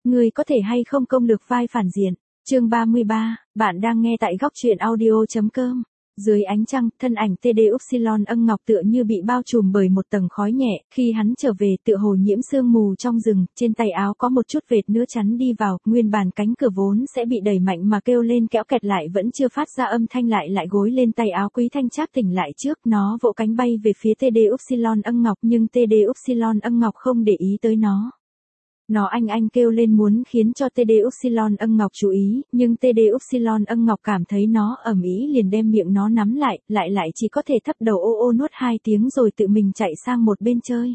ngươi có thể hay không công lược vai phản diện. Chương 33, bạn đang nghe tại góc truyện audio.com. Dưới ánh trăng, thân ảnh TD Upsilon Ân Ngọc tựa như bị bao trùm bởi một tầng khói nhẹ, khi hắn trở về tựa hồ nhiễm sương mù trong rừng, trên tay áo có một chút vệt nữa chắn đi vào, nguyên bản cánh cửa vốn sẽ bị đẩy mạnh mà kêu lên kéo kẹt lại vẫn chưa phát ra âm thanh lại gối lên tay áo Quý Thanh Trác tỉnh lại trước, nó vỗ cánh bay về phía TD Upsilon Ân Ngọc nhưng TD Upsilon Ân Ngọc không để ý tới nó. Nó anh kêu lên muốn khiến cho TD Upsilon Ân Ngọc chú ý, nhưng TD Upsilon Ân Ngọc cảm thấy nó ầm ĩ liền đem miệng nó nắm lại chỉ có thể thấp đầu ô nuốt 2 tiếng rồi tự mình chạy sang một bên chơi.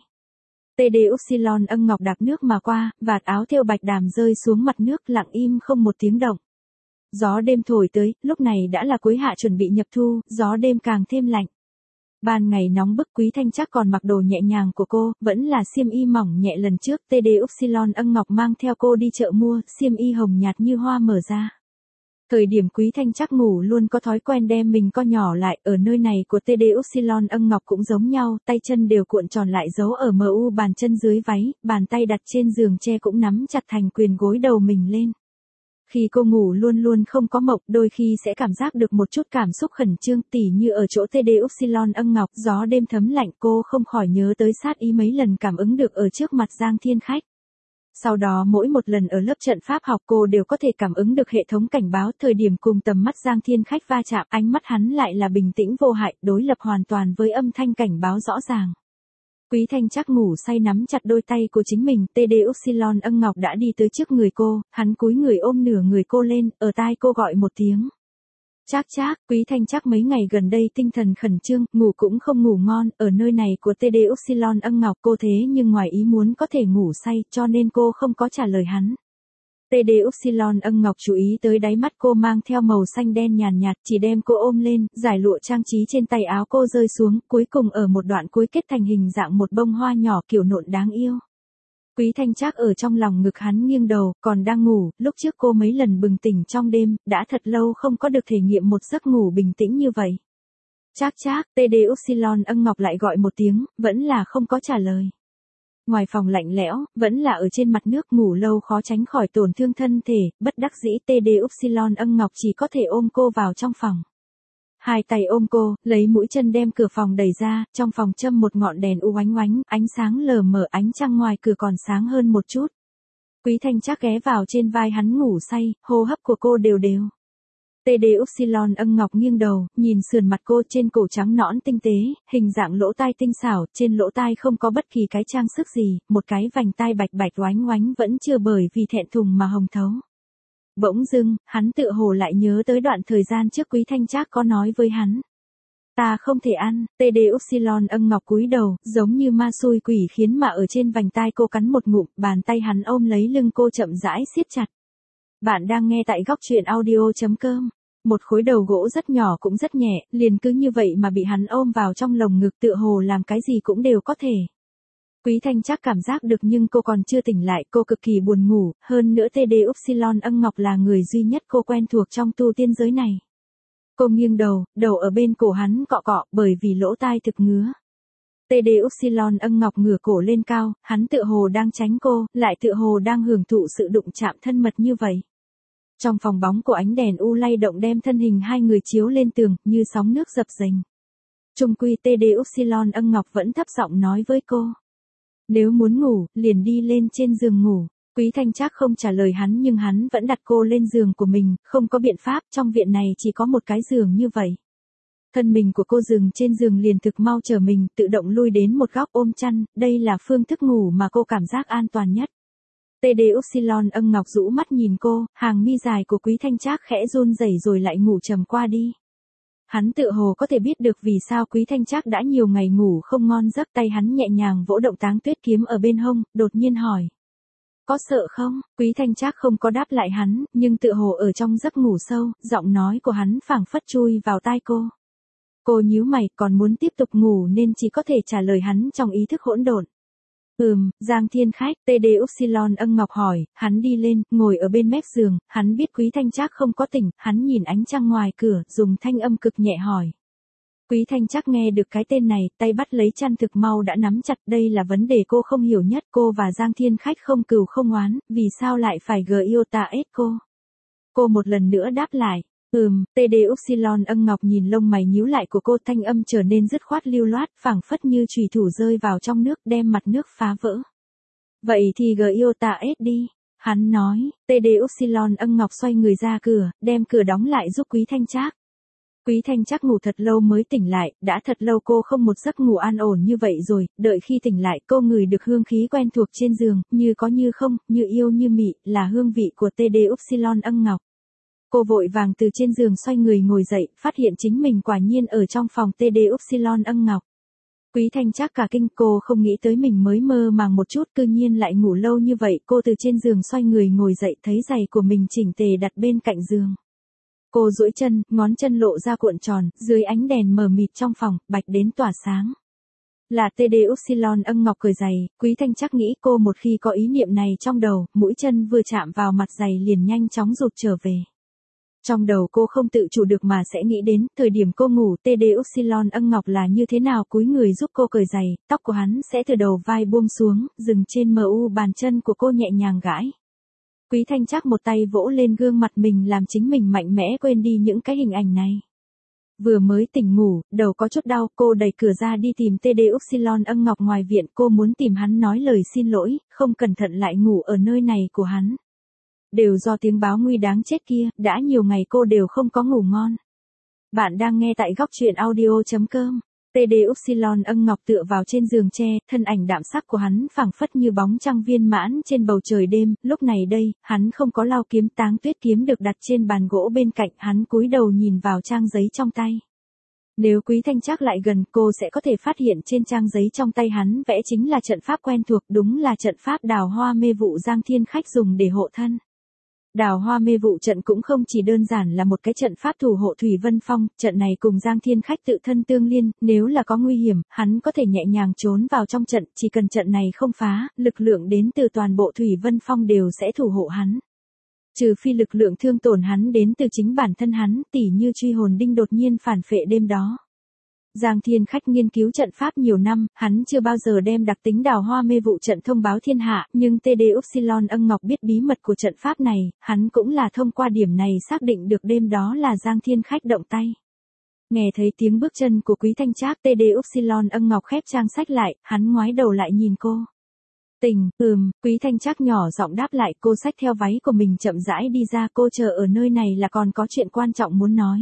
TD Upsilon Ân Ngọc đạp nước mà qua, vạt áo thêu bạch đàm rơi xuống mặt nước lặng im không một tiếng động. Gió đêm thổi tới, lúc này đã là cuối hạ chuẩn bị nhập thu, gió đêm càng thêm lạnh. Ban ngày nóng bức Quý Thanh Trác còn mặc đồ nhẹ nhàng của cô, vẫn là xiêm y mỏng nhẹ lần trước TD Upsilon Ân Ngọc mang theo cô đi chợ mua, xiêm y hồng nhạt như hoa mở ra. Thời điểm Quý Thanh Trác ngủ luôn có thói quen đem mình co nhỏ lại, ở nơi này của TD Upsilon Ân Ngọc cũng giống nhau, tay chân đều cuộn tròn lại giấu ở MU bàn chân dưới váy, bàn tay đặt trên giường tre cũng nắm chặt thành quyền gối đầu mình lên. Khi cô ngủ luôn không có mộng, đôi khi sẽ cảm giác được một chút cảm xúc khẩn trương, tỉ như ở chỗ TD Upsilon Ân Ngọc, gió đêm thấm lạnh, cô không khỏi nhớ tới sát ý mấy lần cảm ứng được ở trước mặt Giang Thiên Khách. Sau đó mỗi một lần ở lớp trận pháp học cô đều có thể cảm ứng được hệ thống cảnh báo, thời điểm cùng tầm mắt Giang Thiên Khách va chạm, ánh mắt hắn lại là bình tĩnh vô hại, đối lập hoàn toàn với âm thanh cảnh báo rõ ràng. Quý Thanh Trác ngủ say nắm chặt đôi tay của chính mình, TD Upsilon Ân Ngọc đã đi tới trước người cô, hắn cúi người ôm nửa người cô lên, ở tai cô gọi một tiếng. Trác, Quý Thanh Trác mấy ngày gần đây tinh thần khẩn trương, ngủ cũng không ngủ ngon, ở nơi này của TD Upsilon Ân Ngọc cô thế nhưng ngoài ý muốn có thể ngủ say, cho nên cô không có trả lời hắn. TD Upsilon Ân Ngọc chú ý tới đáy mắt cô mang theo màu xanh đen nhàn nhạt, chỉ đem cô ôm lên, giải lụa trang trí trên tay áo cô rơi xuống, cuối cùng ở một đoạn cuối kết thành hình dạng một bông hoa nhỏ kiểu nộn đáng yêu. Quý Thanh Trác ở trong lòng ngực hắn nghiêng đầu, còn đang ngủ, lúc trước cô mấy lần bừng tỉnh trong đêm, đã thật lâu không có được thể nghiệm một giấc ngủ bình tĩnh như vậy. Trác, TD Upsilon Ân Ngọc lại gọi một tiếng, vẫn là không có trả lời. Ngoài phòng lạnh lẽo, vẫn là ở trên mặt nước, ngủ lâu khó tránh khỏi tổn thương thân thể, bất đắc dĩ TD Upsilon Ân Ngọc chỉ có thể ôm cô vào trong phòng. Hai tay ôm cô, lấy mũi chân đem cửa phòng đẩy ra, trong phòng châm một ngọn đèn u oánh, ánh sáng lờ mờ, ánh trăng ngoài cửa còn sáng hơn một chút. Quý Thanh Trác ghé vào trên vai hắn ngủ say, hô hấp của cô đều. TD Upsilon Ân Ngọc nghiêng đầu, nhìn sườn mặt cô, trên cổ trắng nõn tinh tế, hình dạng lỗ tai tinh xảo, trên lỗ tai không có bất kỳ cái trang sức gì, một cái vành tai bạch oánh vẫn chưa bởi vì thẹn thùng mà hồng thấu. Bỗng dưng, hắn tựa hồ lại nhớ tới đoạn thời gian trước Quý Thanh Trác có nói với hắn. Ta không thể ăn, TD Upsilon Ân Ngọc cúi đầu, giống như ma xui quỷ khiến mà ở trên vành tai cô cắn một ngụm, bàn tay hắn ôm lấy lưng cô chậm rãi siết chặt. Bạn đang nghe tại góc truyện audio.com. Một khối đầu gỗ rất nhỏ cũng rất nhẹ, liền cứ như vậy mà bị hắn ôm vào trong lồng ngực tựa hồ làm cái gì cũng đều có thể. Quý Thanh Trác cảm giác được nhưng cô còn chưa tỉnh lại, cô cực kỳ buồn ngủ, hơn nữa TD Upsilon Ân Ngọc là người duy nhất cô quen thuộc trong tu tiên giới này. Cô nghiêng đầu, đầu ở bên cổ hắn cọ, bởi vì lỗ tai thực ngứa. TD Upsilon Ân Ngọc ngửa cổ lên cao, hắn tựa hồ đang tránh cô, lại tựa hồ đang hưởng thụ sự đụng chạm thân mật như vậy. Trong phòng bóng của ánh đèn u lay động đem thân hình hai người chiếu lên tường, như sóng nước dập dềnh. Chung quy TD Upsilon Ân Ngọc vẫn thấp giọng nói với cô. Nếu muốn ngủ, liền đi lên trên giường ngủ. Quý Thanh Trác không trả lời hắn nhưng hắn vẫn đặt cô lên giường của mình, không có biện pháp, trong viện này chỉ có một cái giường như vậy. Thân mình của cô dừng trên giường liền thực mau trở mình, tự động lui đến một góc ôm chăn, đây là phương thức ngủ mà cô cảm giác an toàn nhất. TD Upsilon Ân Ngọc rũ mắt nhìn cô, hàng mi dài của Quý Thanh Trác khẽ run rẩy rồi lại ngủ trầm qua đi. Hắn tự hồ có thể biết được vì sao Quý Thanh Trác đã nhiều ngày ngủ không ngon giấc, tay hắn nhẹ nhàng vỗ động Táng Tuyết kiếm ở bên hông, đột nhiên hỏi. Có sợ không? Quý Thanh Trác không có đáp lại hắn, nhưng tự hồ ở trong giấc ngủ sâu, giọng nói của hắn phảng phất chui vào tai cô. Cô nhíu mày, còn muốn tiếp tục ngủ nên chỉ có thể trả lời hắn trong ý thức hỗn độn. Giang Thiên Khách, TD Upsilon Ân Ngọc hỏi, hắn đi lên, ngồi ở bên mép giường, hắn biết Quý Thanh Trác không có tỉnh, hắn nhìn ánh trăng ngoài cửa, dùng thanh âm cực nhẹ hỏi. Quý Thanh Trắc nghe được cái tên này, tay bắt lấy chăn thực mau đã nắm chặt, đây là vấn đề cô không hiểu nhất, cô và Giang Thiên Khách không cừu không oán, vì sao lại phải Giota ết cô? Cô một lần nữa đáp lại, TD Upsilon ân ngọc nhìn lông mày nhíu lại của cô, thanh âm trở nên dứt khoát lưu loát, phảng phất như chùy thủ rơi vào trong nước đem mặt nước phá vỡ. Vậy thì Giota ết đi. Hắn nói, TD Upsilon ân ngọc xoay người ra cửa, đem cửa đóng lại giúp Quý Thanh Trắc. Quý Thanh Trắc ngủ thật lâu mới tỉnh lại, đã thật lâu cô không một giấc ngủ an ổn như vậy rồi, đợi khi tỉnh lại cô ngửi được hương khí quen thuộc trên giường, như có như không, như yêu như mị, là hương vị của TD Upsilon ân ngọc. Cô vội vàng từ trên giường xoay người ngồi dậy, phát hiện chính mình quả nhiên ở trong phòng TD Upsilon ân ngọc. Quý Thanh Trắc cả kinh, cô không nghĩ tới mình mới mơ màng một chút cư nhiên lại ngủ lâu như vậy, cô từ trên giường xoay người ngồi dậy thấy giày của mình chỉnh tề đặt bên cạnh giường. Cô duỗi chân, ngón chân lộ ra cuộn tròn, dưới ánh đèn mờ mịt trong phòng, bạch đến tỏa sáng. Là TD Upsilon ân ngọc cởi giày, Quý Thanh Trắc nghĩ cô một khi có ý niệm này trong đầu, mũi chân vừa chạm vào mặt giày liền nhanh chóng rụt trở về. Trong đầu cô không tự chủ được mà sẽ nghĩ đến, thời điểm cô ngủ TD Upsilon ân ngọc là như thế nào, cúi người giúp cô cởi giày, tóc của hắn sẽ từ đầu vai buông xuống, dừng trên bàn chân của cô nhẹ nhàng gãi. Quý Thanh Trắc một tay vỗ lên gương mặt mình làm chính mình mạnh mẽ quên đi những cái hình ảnh này. Vừa mới tỉnh ngủ, đầu có chút đau, cô đẩy cửa ra đi tìm TD Upsilon ân ngọc ngoài viện, cô muốn tìm hắn nói lời xin lỗi, không cẩn thận lại ngủ ở nơi này của hắn. Đều do tiếng báo nguy đáng chết kia, đã nhiều ngày cô đều không có ngủ ngon. Bạn đang nghe tại góc truyện audio.com. TD Upsilon ân ngọc tựa vào trên giường tre, thân ảnh đạm sắc của hắn phảng phất như bóng trăng viên mãn trên bầu trời đêm, lúc này đây, hắn không có lao kiếm, Táng Tuyết kiếm được đặt trên bàn gỗ bên cạnh, hắn cúi đầu nhìn vào trang giấy trong tay. Nếu Quý Thanh Trắc lại gần, cô sẽ có thể phát hiện trên trang giấy trong tay hắn vẽ chính là trận pháp quen thuộc, đúng là trận pháp Đào Hoa Mê Vụ Giang Thiên Khách dùng để hộ thân. Đào Hoa Mê Vụ trận cũng không chỉ đơn giản là một cái trận pháp thủ hộ Thủy Vân Phong, trận này cùng Giang Thiên Khách tự thân tương liên, nếu là có nguy hiểm, hắn có thể nhẹ nhàng trốn vào trong trận, chỉ cần trận này không phá, lực lượng đến từ toàn bộ Thủy Vân Phong đều sẽ thủ hộ hắn. Trừ phi lực lượng thương tổn hắn đến từ chính bản thân hắn, tỉ như truy hồn đinh đột nhiên phản phệ đêm đó. Giang Thiên Khách nghiên cứu trận pháp nhiều năm, hắn chưa bao giờ đem đặc tính Đào Hoa Mê Vụ trận thông báo thiên hạ, nhưng TD Upsilon ân ngọc biết bí mật của trận pháp này, hắn cũng là thông qua điểm này xác định được đêm đó là Giang Thiên Khách động tay. Nghe thấy tiếng bước chân của Quý Thanh Trắc, TD Upsilon ân ngọc khép trang sách lại, hắn ngoái đầu lại nhìn cô. Tỉnh, Quý Thanh Trắc nhỏ giọng đáp lại, cô xách theo váy của mình chậm rãi đi ra, cô chờ ở nơi này là còn có chuyện quan trọng muốn nói.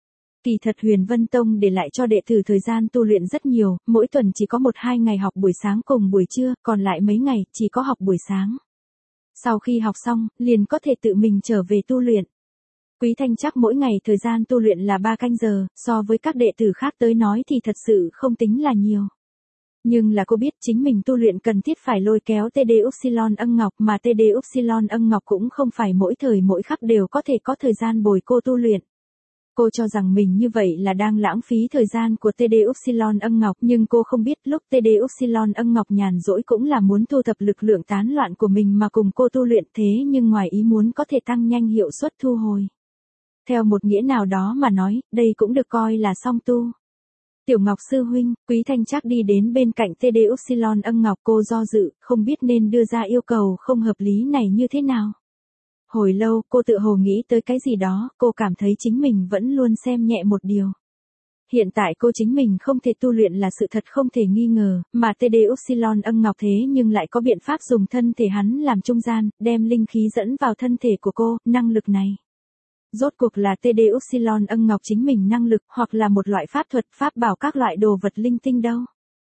Kỳ thật Huyền Vân Tông để lại cho đệ tử thời gian tu luyện rất nhiều, mỗi tuần chỉ có 1-2 ngày học buổi sáng cùng buổi trưa, còn lại mấy ngày chỉ có học buổi sáng. Sau khi học xong, liền có thể tự mình trở về tu luyện. Quý Thanh Trắc mỗi ngày thời gian tu luyện là 3 canh giờ, so với các đệ tử khác tới nói thì thật sự không tính là nhiều. Nhưng là cô biết chính mình tu luyện cần thiết phải lôi kéo TD Upsilon ân ngọc, mà TD Upsilon ân ngọc cũng không phải mỗi thời mỗi khắc đều có thể có thời gian bồi cô tu luyện. Cô cho rằng mình như vậy là đang lãng phí thời gian của TD Upsilon ân ngọc, nhưng cô không biết lúc TD Upsilon ân ngọc nhàn rỗi cũng là muốn thu thập lực lượng tán loạn của mình mà cùng cô tu luyện, thế nhưng ngoài ý muốn có thể tăng nhanh hiệu suất thu hồi. Theo một nghĩa nào đó mà nói, đây cũng được coi là song tu. Tiểu Ngọc sư huynh, Quý Thanh Trắc đi đến bên cạnh TD Upsilon ân ngọc, cô do dự, không biết nên đưa ra yêu cầu không hợp lý này như thế nào. Hồi lâu, cô tự hồ nghĩ tới cái gì đó, cô cảm thấy chính mình vẫn luôn xem nhẹ một điều. Hiện tại cô chính mình không thể tu luyện là sự thật không thể nghi ngờ, mà TD Upsilon ân ngọc thế nhưng lại có biện pháp dùng thân thể hắn làm trung gian, đem linh khí dẫn vào thân thể của cô, năng lực này. Rốt cuộc là TD Upsilon ân ngọc chính mình năng lực, hoặc là một loại pháp thuật, pháp bảo các loại đồ vật linh tinh đâu.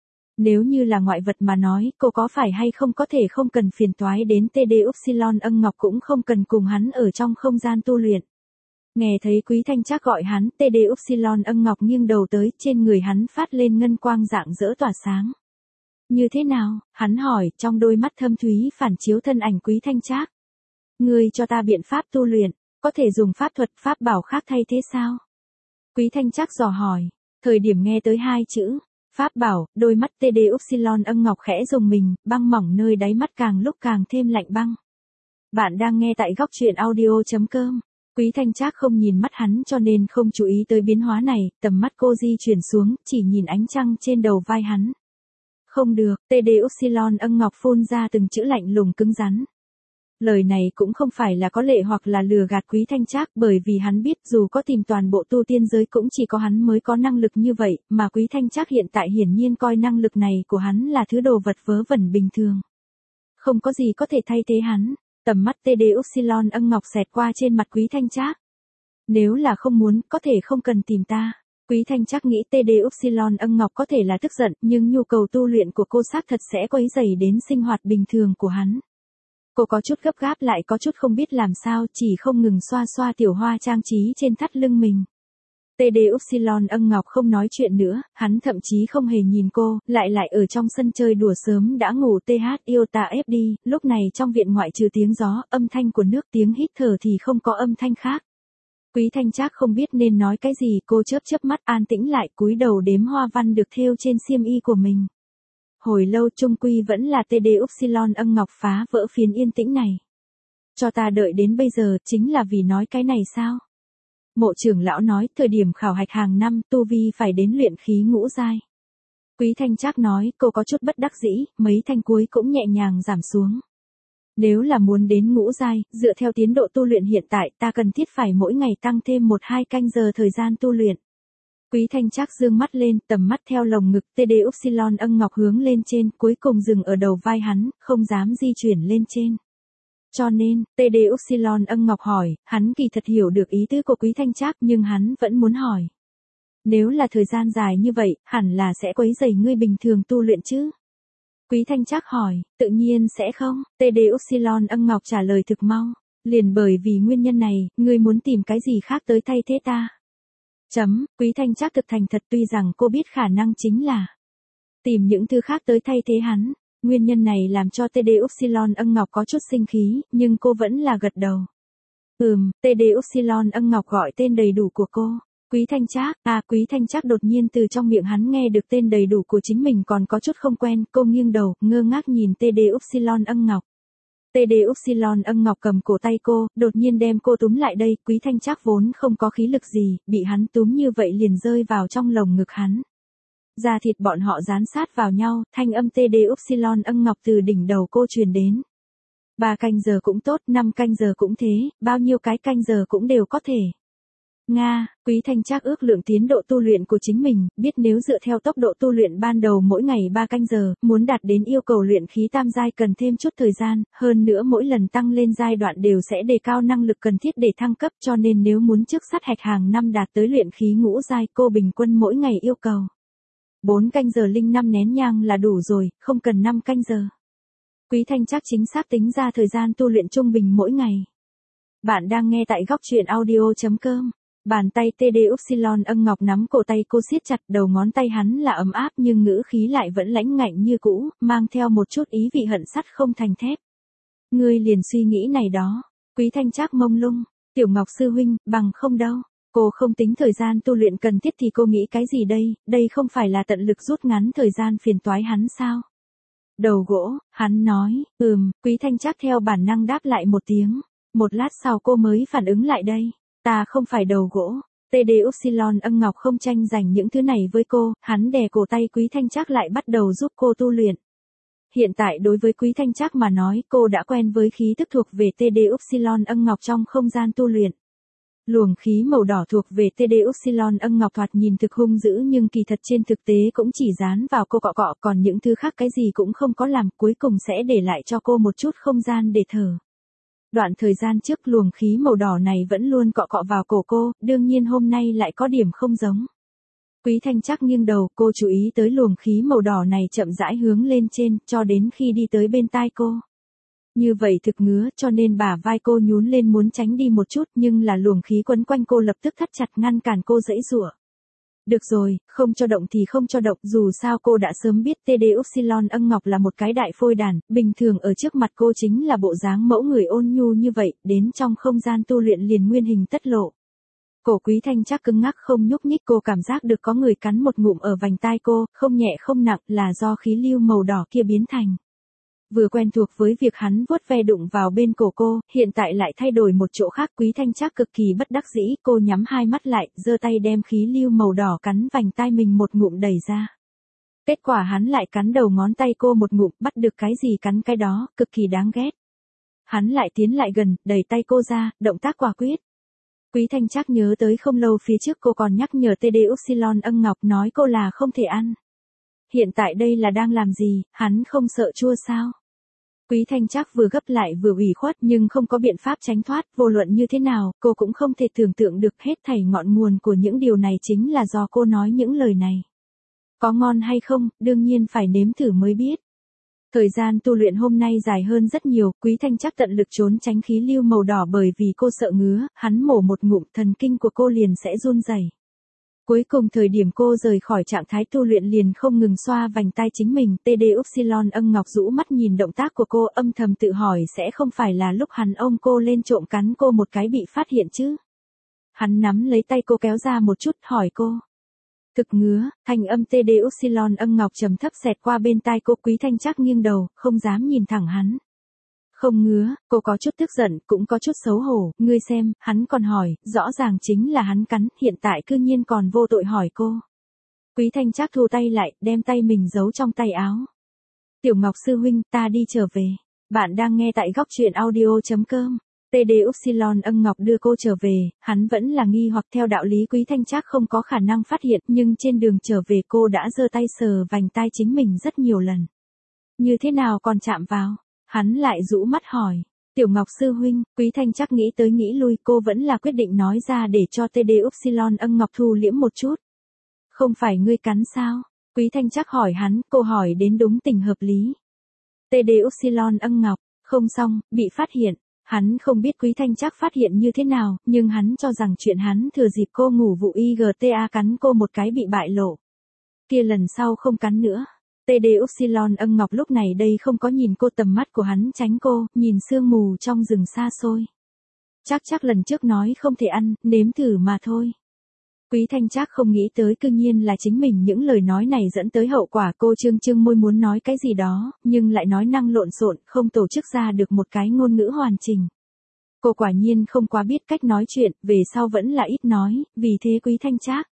Nếu như là ngoại vật mà nói, cô có phải hay không có thể không cần phiền toái đến TD Upsilon ân ngọc, cũng không cần cùng hắn ở trong không gian tu luyện. Nghe thấy Quý Thanh Trắc gọi hắn, TD Upsilon ân ngọc nghiêng đầu tới, trên người hắn phát lên ngân quang rạng rỡ tỏa sáng. Như thế nào? Hắn hỏi, trong đôi mắt thâm thúy phản chiếu thân ảnh Quý Thanh Trắc. Ngươi cho ta biện pháp tu luyện, có thể dùng pháp thuật, pháp bảo khác thay thế sao? Quý Thanh Trắc dò hỏi, thời điểm nghe tới 2 chữ pháp bảo, đôi mắt TD Upsilon ân ngọc khẽ rùng mình, băng mỏng nơi đáy mắt càng lúc càng thêm lạnh băng. Bạn đang nghe tại góc truyện audio.com. Quý Thanh Trác không nhìn mắt hắn cho nên không chú ý tới biến hóa này, tầm mắt cô di chuyển xuống, chỉ nhìn ánh trăng trên đầu vai hắn. Không được, TD Upsilon ân ngọc phun ra từng chữ lạnh lùng cứng rắn. Lời này cũng không phải là có lệ hoặc là lừa gạt Quý Thanh Trác, bởi vì hắn biết dù có tìm toàn bộ tu tiên giới cũng chỉ có hắn mới có năng lực như vậy, mà Quý Thanh Trác hiện tại hiển nhiên coi năng lực này của hắn là thứ đồ vật vớ vẩn bình thường. Không có gì có thể thay thế hắn. Tầm mắt TD Upsilon ân ngọc xẹt qua trên mặt Quý Thanh Trác. Nếu là không muốn, có thể không cần tìm ta. Quý Thanh Trác nghĩ TD Upsilon ân ngọc có thể là tức giận, nhưng nhu cầu tu luyện của cô xác thật sẽ quấy rầy đến sinh hoạt bình thường của hắn. Cô có chút gấp gáp lại có chút không biết làm sao, chỉ không ngừng xoa xoa tiểu hoa trang trí trên thắt lưng mình. TD Upsilon ân ngọc không nói chuyện nữa, hắn thậm chí không hề nhìn cô, lại ở trong sân chơi đùa sớm đã ngủ TH Iota FD, lúc này trong viện ngoại trừ tiếng gió, âm thanh của nước tiếng hít thở thì không có âm thanh khác. Quý Thanh Trác không biết nên nói cái gì, cô chớp mắt an tĩnh lại cúi đầu đếm hoa văn được thêu trên xiêm y của mình. Hồi lâu chung quy vẫn là TD Upsilon ân ngọc phá vỡ phiến yên tĩnh này. Cho ta đợi đến bây giờ chính là vì nói cái này sao? Mộ trưởng lão nói, thời điểm khảo hạch hàng năm, tu vi phải đến luyện khí ngũ giai. Quý Thanh Trác nói, cô có chút bất đắc dĩ, mấy thanh cuối cũng nhẹ nhàng giảm xuống. Nếu là muốn đến ngũ giai, dựa theo tiến độ tu luyện hiện tại, ta cần thiết phải mỗi ngày tăng thêm 1-2 canh giờ thời gian tu luyện. Quý Thanh Trác dương mắt lên, tầm mắt theo lồng ngực TD Upsilon ân ngọc hướng lên trên, cuối cùng dừng ở đầu vai hắn, không dám di chuyển lên trên. Cho nên, TD Upsilon ân ngọc hỏi, hắn kỳ thật hiểu được ý tứ của Quý Thanh Trác nhưng hắn vẫn muốn hỏi. Nếu là thời gian dài như vậy, hẳn là sẽ quấy rầy ngươi bình thường tu luyện chứ? Quý Thanh Trác hỏi, tự nhiên sẽ không, TD Upsilon ân ngọc trả lời thực mau. Liền bởi vì nguyên nhân này, ngươi muốn tìm cái gì khác tới thay thế ta? Quý Thanh Trác thực thành thật tuy rằng cô biết khả năng chính là tìm những thứ khác tới thay thế hắn. Nguyên nhân này làm cho TD Upsilon ân ngọc có chút sinh khí, nhưng cô vẫn là gật đầu. TD Upsilon ân ngọc gọi tên đầy đủ của cô. Quý Thanh Trác, Quý Thanh Trác đột nhiên từ trong miệng hắn nghe được tên đầy đủ của chính mình còn có chút không quen, cô nghiêng đầu, ngơ ngác nhìn TD Upsilon ân ngọc. TD Upsilon ân ngọc cầm cổ tay cô, đột nhiên đem cô túm lại đây, Quý Thanh Trác vốn không có khí lực gì, bị hắn túm như vậy liền rơi vào trong lồng ngực hắn. Da thịt bọn họ dán sát vào nhau, thanh âm TD Upsilon ân ngọc từ đỉnh đầu cô truyền đến. 3 canh giờ cũng tốt, 5 canh giờ cũng thế, bao nhiêu cái canh giờ cũng đều có thể. Quý Thanh Trác ước lượng tiến độ tu luyện của chính mình, biết nếu dựa theo tốc độ tu luyện ban đầu mỗi ngày 3 canh giờ, muốn đạt đến yêu cầu luyện khí tam giai cần thêm chút thời gian, hơn nữa mỗi lần tăng lên giai đoạn đều sẽ đề cao năng lực cần thiết để thăng cấp, cho nên nếu muốn trước sát hạch hàng năm đạt tới luyện khí ngũ giai, cô bình quân mỗi ngày yêu cầu 4 canh giờ linh 5 nén nhang là đủ rồi, không cần 5 canh giờ. Quý Thanh Trác chính xác tính ra thời gian tu luyện trung bình mỗi ngày. Bạn đang nghe tại góc truyện audio.com. Bàn tay TD Upsilon ân ngọc nắm cổ tay cô siết chặt, đầu ngón tay hắn là ấm áp nhưng ngữ khí lại vẫn lãnh ngạnh như cũ, mang theo một chút ý vị hận sắt không thành thép. Ngươi liền suy nghĩ này đó. Quý Thanh Trác mông lung, Tiểu Ngọc sư huynh, bằng không đâu. Cô không tính thời gian tu luyện cần thiết thì cô nghĩ cái gì đây không phải là tận lực rút ngắn thời gian phiền toái hắn sao? Đầu gỗ, hắn nói, Quý Thanh Trác theo bản năng đáp lại một tiếng. Một lát sau cô mới phản ứng lại đây. Ta không phải đầu gỗ. TD Upsilon ân ngọc không tranh giành những thứ này với cô, hắn đè cổ tay Quý Thanh Trác lại bắt đầu giúp cô tu luyện. Hiện tại đối với Quý Thanh Trác mà nói, cô đã quen với khí tức thuộc về TD Upsilon ân ngọc trong không gian tu luyện. Luồng khí màu đỏ thuộc về TD Upsilon ân ngọc thoạt nhìn thực hung dữ nhưng kỳ thật trên thực tế cũng chỉ dán vào cô cọ cọ, còn những thứ khác cái gì cũng không có làm, cuối cùng sẽ để lại cho cô một chút không gian để thở. Đoạn thời gian trước luồng khí màu đỏ này vẫn luôn cọ cọ vào cổ cô, đương nhiên hôm nay lại có điểm không giống. Quý Thanh Trác nghiêng đầu, cô chú ý tới luồng khí màu đỏ này chậm rãi hướng lên trên, cho đến khi đi tới bên tai cô. Như vậy thực ngứa, cho nên bả vai cô nhún lên muốn tránh đi một chút, nhưng là luồng khí quấn quanh cô lập tức thắt chặt ngăn cản cô giãy giụa. Được rồi, không cho động thì không cho động, dù sao cô đã sớm biết TD Upsilon ân ngọc là một cái đại phôi đàn, bình thường ở trước mặt cô chính là bộ dáng mẫu người ôn nhu như vậy, đến trong không gian tu luyện liền nguyên hình tất lộ. Cổ Quý Thanh Trác cứng ngắc không nhúc nhích, cô cảm giác được có người cắn một ngụm ở vành tai cô, không nhẹ không nặng, là do khí lưu màu đỏ kia biến thành. Vừa quen thuộc với việc hắn vuốt ve đụng vào bên cổ cô, hiện tại lại thay đổi một chỗ khác. Quý Thanh Trác cực kỳ bất đắc dĩ, cô nhắm hai mắt lại, giơ tay đem khí lưu màu đỏ cắn vành tai mình một ngụm đẩy ra. Kết quả hắn lại cắn đầu ngón tay cô một ngụm, bắt được cái gì cắn cái đó, cực kỳ đáng ghét. Hắn lại tiến lại gần, đẩy tay cô ra, động tác quả quyết. Quý Thanh Trác nhớ tới không lâu phía trước cô còn nhắc nhở TD Upsilon ân ngọc nói cô là không thể ăn. Hiện tại đây là đang làm gì, hắn không sợ chua sao? Quý Thanh Trác vừa gấp lại vừa ủy khuất nhưng không có biện pháp tránh thoát, vô luận như thế nào, cô cũng không thể tưởng tượng được hết thảy ngọn nguồn của những điều này chính là do cô nói những lời này. Có ngon hay không, đương nhiên phải nếm thử mới biết. Thời gian tu luyện hôm nay dài hơn rất nhiều, Quý Thanh Trác tận lực trốn tránh khí lưu màu đỏ bởi vì cô sợ ngứa, hắn mổ một ngụm thần kinh của cô liền sẽ run rẩy. Cuối cùng thời điểm cô rời khỏi trạng thái tu luyện liền không ngừng xoa vành tai chính mình, TD Upsilon ân ngọc rũ mắt nhìn động tác của cô âm thầm tự hỏi sẽ không phải là lúc hắn ôm cô lên trộm cắn cô một cái bị phát hiện chứ. Hắn nắm lấy tay cô kéo ra một chút hỏi cô. Thực ngứa, thanh âm TD Upsilon ân ngọc trầm thấp xẹt qua bên tai cô. Quý Thanh Trác nghiêng đầu, không dám nhìn thẳng hắn. Không ngứa, cô có chút tức giận, cũng có chút xấu hổ, ngươi xem, hắn còn hỏi, rõ ràng chính là hắn cắn, hiện tại cư nhiên còn vô tội hỏi cô. Quý Thanh Trác thu tay lại, đem tay mình giấu trong tay áo. Tiểu Ngọc sư huynh, ta đi trở về. Bạn đang nghe tại góc truyện audio.com. TD Upsilon ân ngọc đưa cô trở về, hắn vẫn là nghi hoặc theo đạo lý Quý Thanh Trác không có khả năng phát hiện nhưng trên đường trở về cô đã giơ tay sờ vành tai chính mình rất nhiều lần. Như thế nào còn chạm vào? Hắn lại rũ mắt hỏi. Tiểu Ngọc sư huynh, Quý Thanh Trác nghĩ tới nghĩ lui cô vẫn là quyết định nói ra để cho TD Upsilon ân ngọc thu liễm một chút. Không phải ngươi cắn sao? Quý Thanh Trác hỏi hắn, cô hỏi đến đúng tình hợp lý. TD Upsilon ân ngọc, không xong, bị phát hiện. Hắn không biết Quý Thanh Trác phát hiện như thế nào, nhưng hắn cho rằng chuyện hắn thừa dịp cô ngủ vụ IGTA cắn cô một cái bị bại lộ. Kia lần sau không cắn nữa. TD Upsilon ân ngọc lúc này đây không có nhìn cô, tầm mắt của hắn tránh cô, nhìn sương mù trong rừng xa xôi. Chắc lần trước nói không thể ăn, nếm thử mà thôi. Quý Thanh Trác không nghĩ tới cư nhiên là chính mình những lời nói này dẫn tới hậu quả. Cô trương môi muốn nói cái gì đó, nhưng lại nói năng lộn xộn, không tổ chức ra được một cái ngôn ngữ hoàn chỉnh. Cô quả nhiên không quá biết cách nói chuyện, về sau vẫn là ít nói, vì thế Quý Thanh Trác.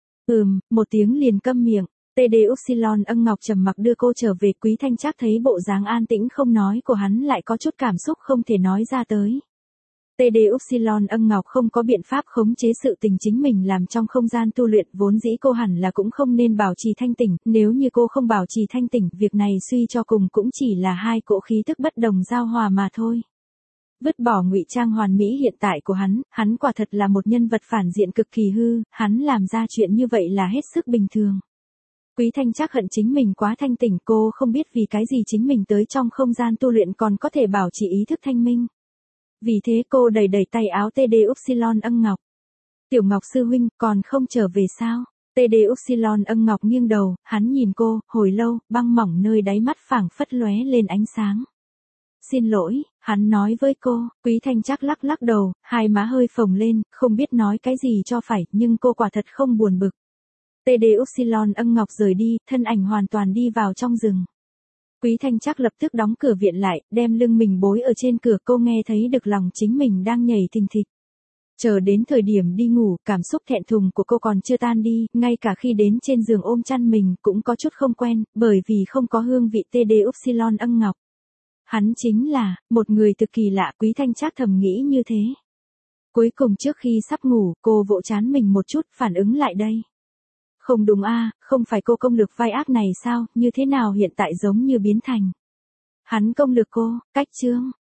Một tiếng liền câm miệng. TD Upsilon ân ngọc trầm mặc đưa cô trở về. Quý Thanh Trác thấy bộ dáng an tĩnh không nói của hắn lại có chút cảm xúc không thể nói ra tới. TD Upsilon ân ngọc không có biện pháp khống chế sự tình chính mình làm trong không gian tu luyện, vốn dĩ cô hẳn là cũng không nên bảo trì thanh tỉnh, nếu như cô không bảo trì thanh tỉnh, việc này suy cho cùng cũng chỉ là hai cỗ khí tức bất đồng giao hòa mà thôi. Vứt bỏ ngụy trang hoàn mỹ hiện tại của hắn quả thật là một nhân vật phản diện cực kỳ hư, hắn làm ra chuyện như vậy là hết sức bình thường. Quý Thanh Trác hận chính mình quá thanh tỉnh, cô không biết vì cái gì chính mình tới trong không gian tu luyện còn có thể bảo trì ý thức thanh minh. Vì thế cô đẩy tay áo TD Upsilon ân ngọc. Tiểu Ngọc sư huynh, còn không trở về sao? TD Upsilon ân ngọc nghiêng đầu, hắn nhìn cô, hồi lâu, băng mỏng nơi đáy mắt phảng phất lóe lên ánh sáng. Xin lỗi, hắn nói với cô. Quý Thanh Trác lắc đầu, hai má hơi phồng lên, không biết nói cái gì cho phải, nhưng cô quả thật không buồn bực. TD Upsilon ân ngọc rời đi, thân ảnh hoàn toàn đi vào trong rừng. Quý Thanh Trác lập tức đóng cửa viện lại, đem lưng mình bối ở trên cửa. Cô nghe thấy được lòng chính mình đang nhảy thình thịch. Chờ đến thời điểm đi ngủ, cảm xúc thẹn thùng của cô còn chưa tan đi, ngay cả khi đến trên giường ôm chăn mình cũng có chút không quen, bởi vì không có hương vị TD Upsilon ân ngọc. Hắn chính là một người cực kỳ lạ, Quý Thanh Trác thầm nghĩ như thế. Cuối cùng trước khi sắp ngủ, cô vỗ trán mình một chút, phản ứng lại đây. Không đúng a, không phải cô công lực vai ác này sao, như thế nào hiện tại giống như biến thành. Hắn công lực cô, cách chương.